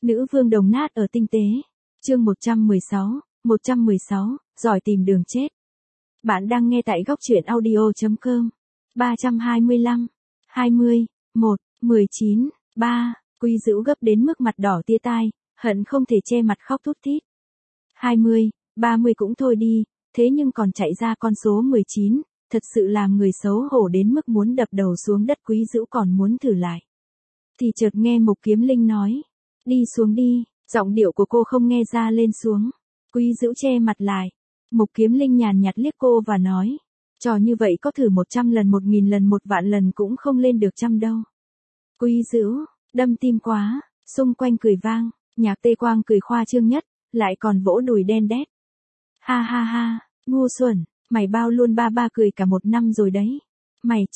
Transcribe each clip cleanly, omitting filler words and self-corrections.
Nữ vương đồng nát ở tinh tế. Chương 116, giỏi tìm đường chết. Bạn đang nghe tại góc truyện audio.com. 325, 20, 1, 19, 3, Quý Dữu gấp đến mức mặt đỏ tia tai, hận không thể che mặt khóc thút thít. 20, 30 cũng thôi đi, thế nhưng còn chạy ra con số 19, thật sự làm người xấu hổ đến mức muốn đập đầu xuống đất. Quý Dữu còn muốn thử lại. Thì chợt nghe Mục Kiếm Linh nói, đi xuống đi, giọng điệu của cô không nghe ra lên xuống. Quý Dữu che mặt lại. Mục Kiếm Linh nhàn nhạt liếc cô và nói, trò như vậy có thử 100 lần, 1000 lần, 1 vạn lần cũng không lên được 100 đâu. Quý Dữu, đâm tim quá, xung quanh cười vang, Nhạc Tê Quang cười khoa trương nhất, lại còn vỗ đùi đen đét. Ha ha ha, ngu xuẩn, mày bao luôn, ba cười cả 1 năm rồi đấy. Mày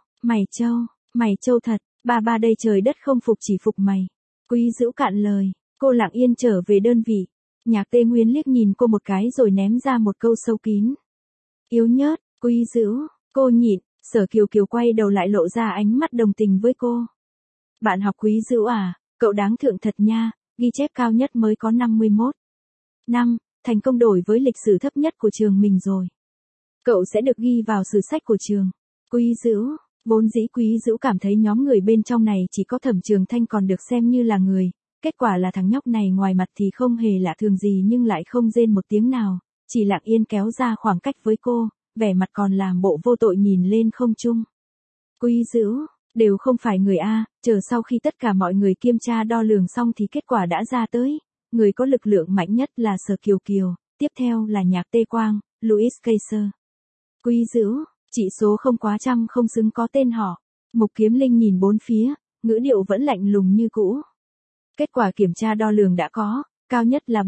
trâu thật, ba đây trời đất không phục chỉ phục mày. Quý Dữu cạn lời, cô lặng yên trở về đơn vị. Nhạc Tê Nguyên liếc nhìn cô một cái rồi ném ra một câu sâu kín. Yếu nhớt, Quý Dữu, cô nhịn. Sở Kiều Kiều quay đầu lại lộ ra ánh mắt đồng tình với cô. Bạn học Quý Dữu à, cậu đáng thượng thật nha, ghi chép cao nhất mới có 51 năm, thành công đổi với lịch sử thấp nhất của trường mình rồi. Cậu sẽ được ghi vào sử sách của trường. Quý Dữu, vốn dĩ Quý Dữu cảm thấy nhóm người bên trong này chỉ có Thẩm Trường Thanh còn được xem như là người. Kết quả là thằng nhóc này ngoài mặt thì không hề lạ thường gì nhưng lại không rên một tiếng nào, chỉ lặng yên kéo ra khoảng cách với cô, vẻ mặt còn làm bộ vô tội nhìn lên không trung. Quý Dữu, đều không phải người A, chờ sau khi tất cả mọi người kiểm tra đo lường xong thì kết quả đã ra tới. Người có lực lượng mạnh nhất là Sở Kiều Kiều, tiếp theo là Nhạc Tê Quang, Louis Kaiser. Quý Dữu, chỉ số không quá trăm không xứng có tên họ. Mục Kiếm Linh nhìn bốn phía, ngữ điệu vẫn lạnh lùng như cũ. Kết quả kiểm tra đo lường đã có, cao nhất là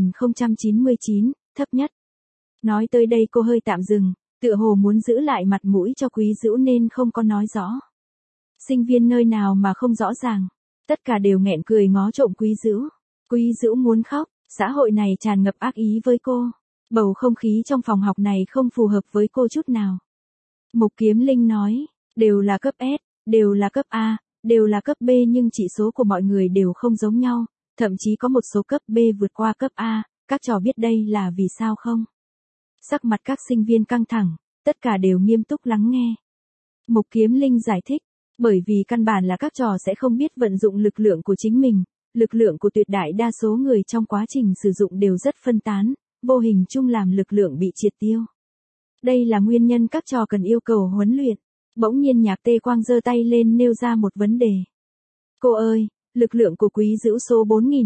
4099, thấp nhất. Nói tới đây cô hơi tạm dừng, tựa hồ muốn giữ lại mặt mũi cho Quý Dữu nên không có nói rõ. Sinh viên nơi nào mà không rõ ràng, tất cả đều nghẹn cười ngó trộm Quý Dữu. Quý Dữu muốn khóc, xã hội này tràn ngập ác ý với cô. Bầu không khí trong phòng học này không phù hợp với cô chút nào. Mục Kiếm Linh nói, đều là cấp S, đều là cấp A, đều là cấp B nhưng chỉ số của mọi người đều không giống nhau, thậm chí có một số cấp B vượt qua cấp A, các trò biết đây là vì sao không? Sắc mặt các sinh viên căng thẳng, tất cả đều nghiêm túc lắng nghe. Mục Kiếm Linh giải thích, bởi vì căn bản là các trò sẽ không biết vận dụng lực lượng của chính mình, lực lượng của tuyệt đại đa số người trong quá trình sử dụng đều rất phân tán, vô hình chung làm lực lượng bị triệt tiêu. Đây là nguyên nhân các trò cần yêu cầu huấn luyện. Bỗng nhiên Nhạc Tê Quang giơ tay lên nêu ra một vấn đề. Cô ơi, lực lượng của Quý Dữu số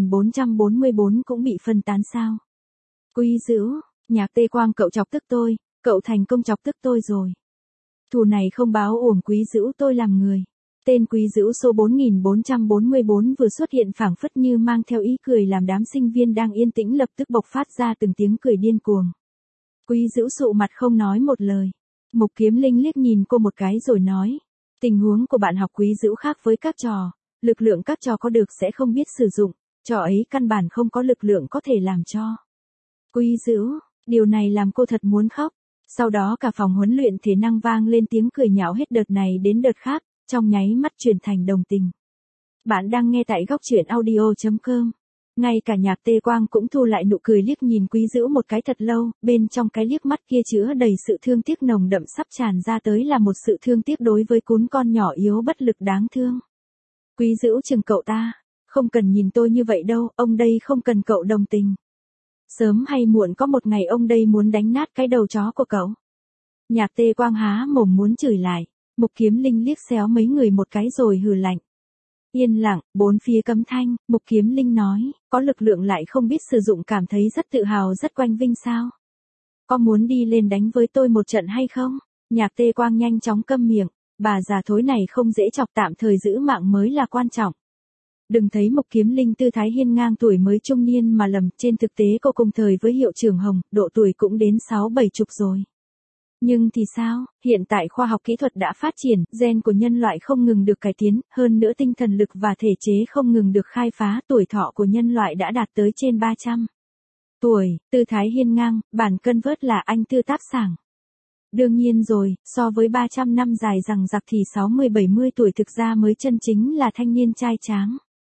4444 cũng bị phân tán sao? Quý Dữu, Nhạc Tê Quang cậu chọc tức tôi, cậu thành công chọc tức tôi rồi. Thù này không báo uổng Quý Dữu tôi làm người. Tên Quý Dữu số 4444 vừa xuất hiện phảng phất như mang theo ý cười làm đám sinh viên đang yên tĩnh lập tức bộc phát ra từng tiếng cười điên cuồng. Quý Dữu sụ mặt không nói một lời. Mục Kiếm Linh liếc nhìn cô một cái rồi nói, tình huống của bạn học Quý Dữu khác với các trò, lực lượng các trò có được sẽ không biết sử dụng, trò ấy căn bản không có lực lượng có thể làm cho. Quý Dữu, điều này làm cô thật muốn khóc. Sau đó cả phòng huấn luyện thể năng vang lên tiếng cười nhạo hết đợt này đến đợt khác, trong nháy mắt chuyển thành đồng tình. Bạn đang nghe tại góc truyện audio.com. Ngay cả Nhạc Tê Quang cũng thu lại nụ cười liếc nhìn Quý Dữu một cái thật lâu, bên trong cái liếc mắt kia chứa đầy sự thương tiếc nồng đậm sắp tràn ra tới là một sự thương tiếc đối với cún con nhỏ yếu bất lực đáng thương. Quý Dữu chừng cậu ta, không cần nhìn tôi như vậy đâu, ông đây không cần cậu đồng tình. Sớm hay muộn có một ngày ông đây muốn đánh nát cái đầu chó của cậu. Nhạc Tê Quang há mồm muốn chửi lại, Mục Kiếm Linh liếc xéo mấy người một cái rồi hừ lạnh. Yên lặng, bốn phía cấm thanh, Mục Kiếm Linh nói, có lực lượng lại không biết sử dụng cảm thấy rất tự hào rất quanh vinh sao? Có muốn đi lên đánh với tôi một trận hay không? Nhạc Tê Quang nhanh chóng câm miệng, bà già thối này không dễ chọc, tạm thời giữ mạng mới là quan trọng. Đừng thấy Mục Kiếm Linh tư thái hiên ngang tuổi mới trung niên mà lầm, trên thực tế cô cùng thời với Hiệu trưởng Hồng, độ tuổi cũng đến 6-7 chục rồi. Nhưng thì sao, hiện tại khoa học kỹ thuật đã phát triển, gen của nhân loại không ngừng được cải tiến, hơn nữa tinh thần lực và thể chế không ngừng được khai phá, tuổi thọ của nhân loại đã đạt tới trên 300 tuổi, tư thái hiên ngang, bản cân vớt là anh tư táp sảng. Đương nhiên rồi, so với 300 năm dài rằng giặc thì 60-70 tuổi thực ra mới chân chính là thanh niên trai tráng.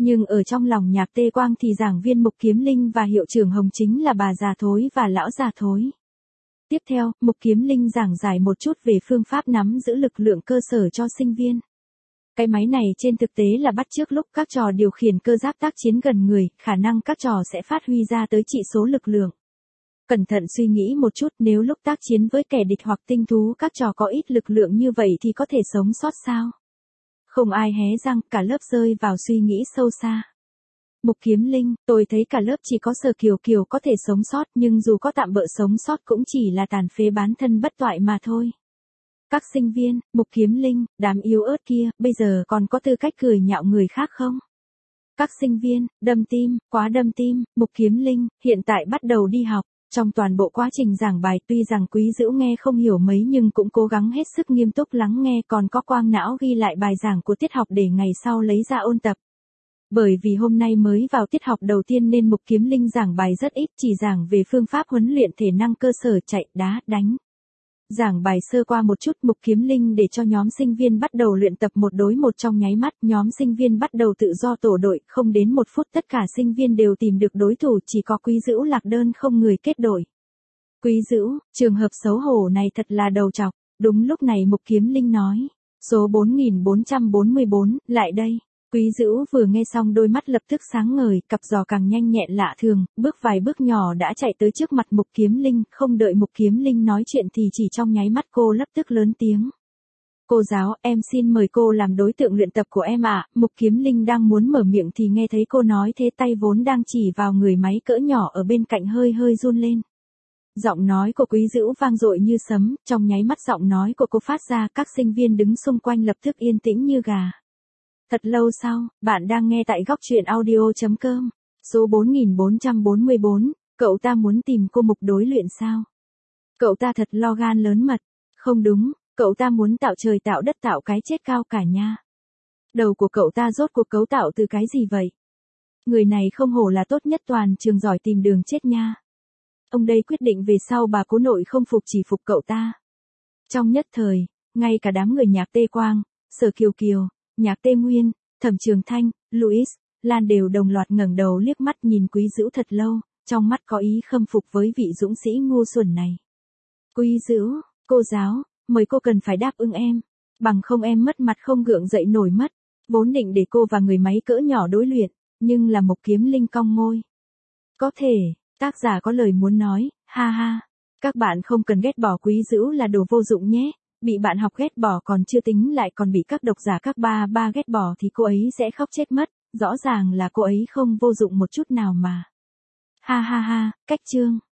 Nhưng ở trong lòng Nhạc Tê Quang thì giảng viên Mục Kiếm Linh và hiệu trưởng Hồng chính là bà già thối và lão già thối. Tiếp theo, Mục Kiếm Linh giảng giải một chút về phương pháp nắm giữ lực lượng cơ sở cho sinh viên. Cái máy này trên thực tế là bắt chước lúc các trò điều khiển cơ giáp tác chiến gần người, khả năng các trò sẽ phát huy ra tới chỉ số lực lượng. Cẩn thận suy nghĩ một chút, nếu lúc tác chiến với kẻ địch hoặc tinh thú các trò có ít lực lượng như vậy thì có thể sống sót sao? Không ai hé răng, cả lớp rơi vào suy nghĩ sâu xa. Mục Kiếm Linh, tôi thấy cả lớp chỉ có Sở Kiều Kiều có thể sống sót, nhưng dù có tạm bợ sống sót cũng chỉ là tàn phế bán thân bất toại mà thôi. Các sinh viên, Mục Kiếm Linh, đám yếu ớt kia, bây giờ còn có tư cách cười nhạo người khác không? Các sinh viên, đâm tim, quá đâm tim, Mục Kiếm Linh, hiện tại bắt đầu đi học. Trong toàn bộ quá trình giảng bài tuy rằng Quý Dữu nghe không hiểu mấy nhưng cũng cố gắng hết sức nghiêm túc lắng nghe, còn có quang não ghi lại bài giảng của tiết học để ngày sau lấy ra ôn tập. Bởi vì hôm nay mới vào tiết học đầu tiên nên Mục Kiếm Linh giảng bài rất ít, chỉ giảng về phương pháp huấn luyện thể năng cơ sở chạy, đá, đánh. Giảng bài sơ qua một chút, Mục Kiếm Linh để cho nhóm sinh viên bắt đầu luyện tập 1 đối 1 trong nháy mắt, nhóm sinh viên bắt đầu tự do tổ đội, không đến 1 phút tất cả sinh viên đều tìm được đối thủ, chỉ có Quý Dữu lạc đơn không người kết đội. Quý Dữu, trường hợp xấu hổ này thật là đầu trọc. Đúng lúc này Mục Kiếm Linh nói, số 4444, lại đây. Quý Dữu vừa nghe xong đôi mắt lập tức sáng ngời, cặp giò càng nhanh nhẹn lạ thường, bước vài bước nhỏ đã chạy tới trước mặt Mục Kiếm Linh, không đợi Mục Kiếm Linh nói chuyện thì chỉ trong nháy mắt cô lập tức lớn tiếng. Cô giáo, em xin mời cô làm đối tượng luyện tập của em ạ. Mục Kiếm Linh đang muốn mở miệng thì nghe thấy cô nói thế, tay vốn đang chỉ vào người máy cỡ nhỏ ở bên cạnh hơi hơi run lên. Giọng nói của Quý Dữu vang dội như sấm, trong nháy mắt giọng nói của cô phát ra, các sinh viên đứng xung quanh lập tức yên tĩnh như gà. Thật lâu sau, bạn đang nghe tại góc truyện audio.com, số 4444, cậu ta muốn tìm cô Mục đối luyện sao? Cậu ta thật lo gan lớn mật. Không đúng, cậu ta muốn tạo trời tạo đất tạo cái chết cao cả nha. Đầu của cậu ta rốt cuộc cấu tạo từ cái gì vậy? Người này không hổ là tốt nhất toàn trường giỏi tìm đường chết nha. Ông đây quyết định về sau bà cố nội không phục chỉ phục cậu ta. Trong nhất thời, ngay cả đám người Nhạc Tê Quang, Sở Kiều Kiều, Nhạc Tê Nguyên, Thẩm Trường Thanh, Louis, Lan đều đồng loạt ngẩng đầu liếc mắt nhìn Quý Dữu thật lâu, trong mắt có ý khâm phục với vị dũng sĩ ngu xuẩn này. Quý Dữu, cô giáo, mời cô cần phải đáp ứng em, bằng không em mất mặt không gượng dậy nổi mất. Vốn định để cô và người máy cỡ nhỏ đối luyện, nhưng là Mục Kiếm Linh cong môi. Có thể, tác giả có lời muốn nói, ha ha. Các bạn không cần ghét bỏ Quý Dữu là đồ vô dụng nhé. Bị bạn học ghét bỏ còn chưa tính lại còn bị các độc giả các ba ghét bỏ thì cô ấy sẽ khóc chết mất, rõ ràng là cô ấy không vô dụng một chút nào mà. Ha ha ha, cách chương.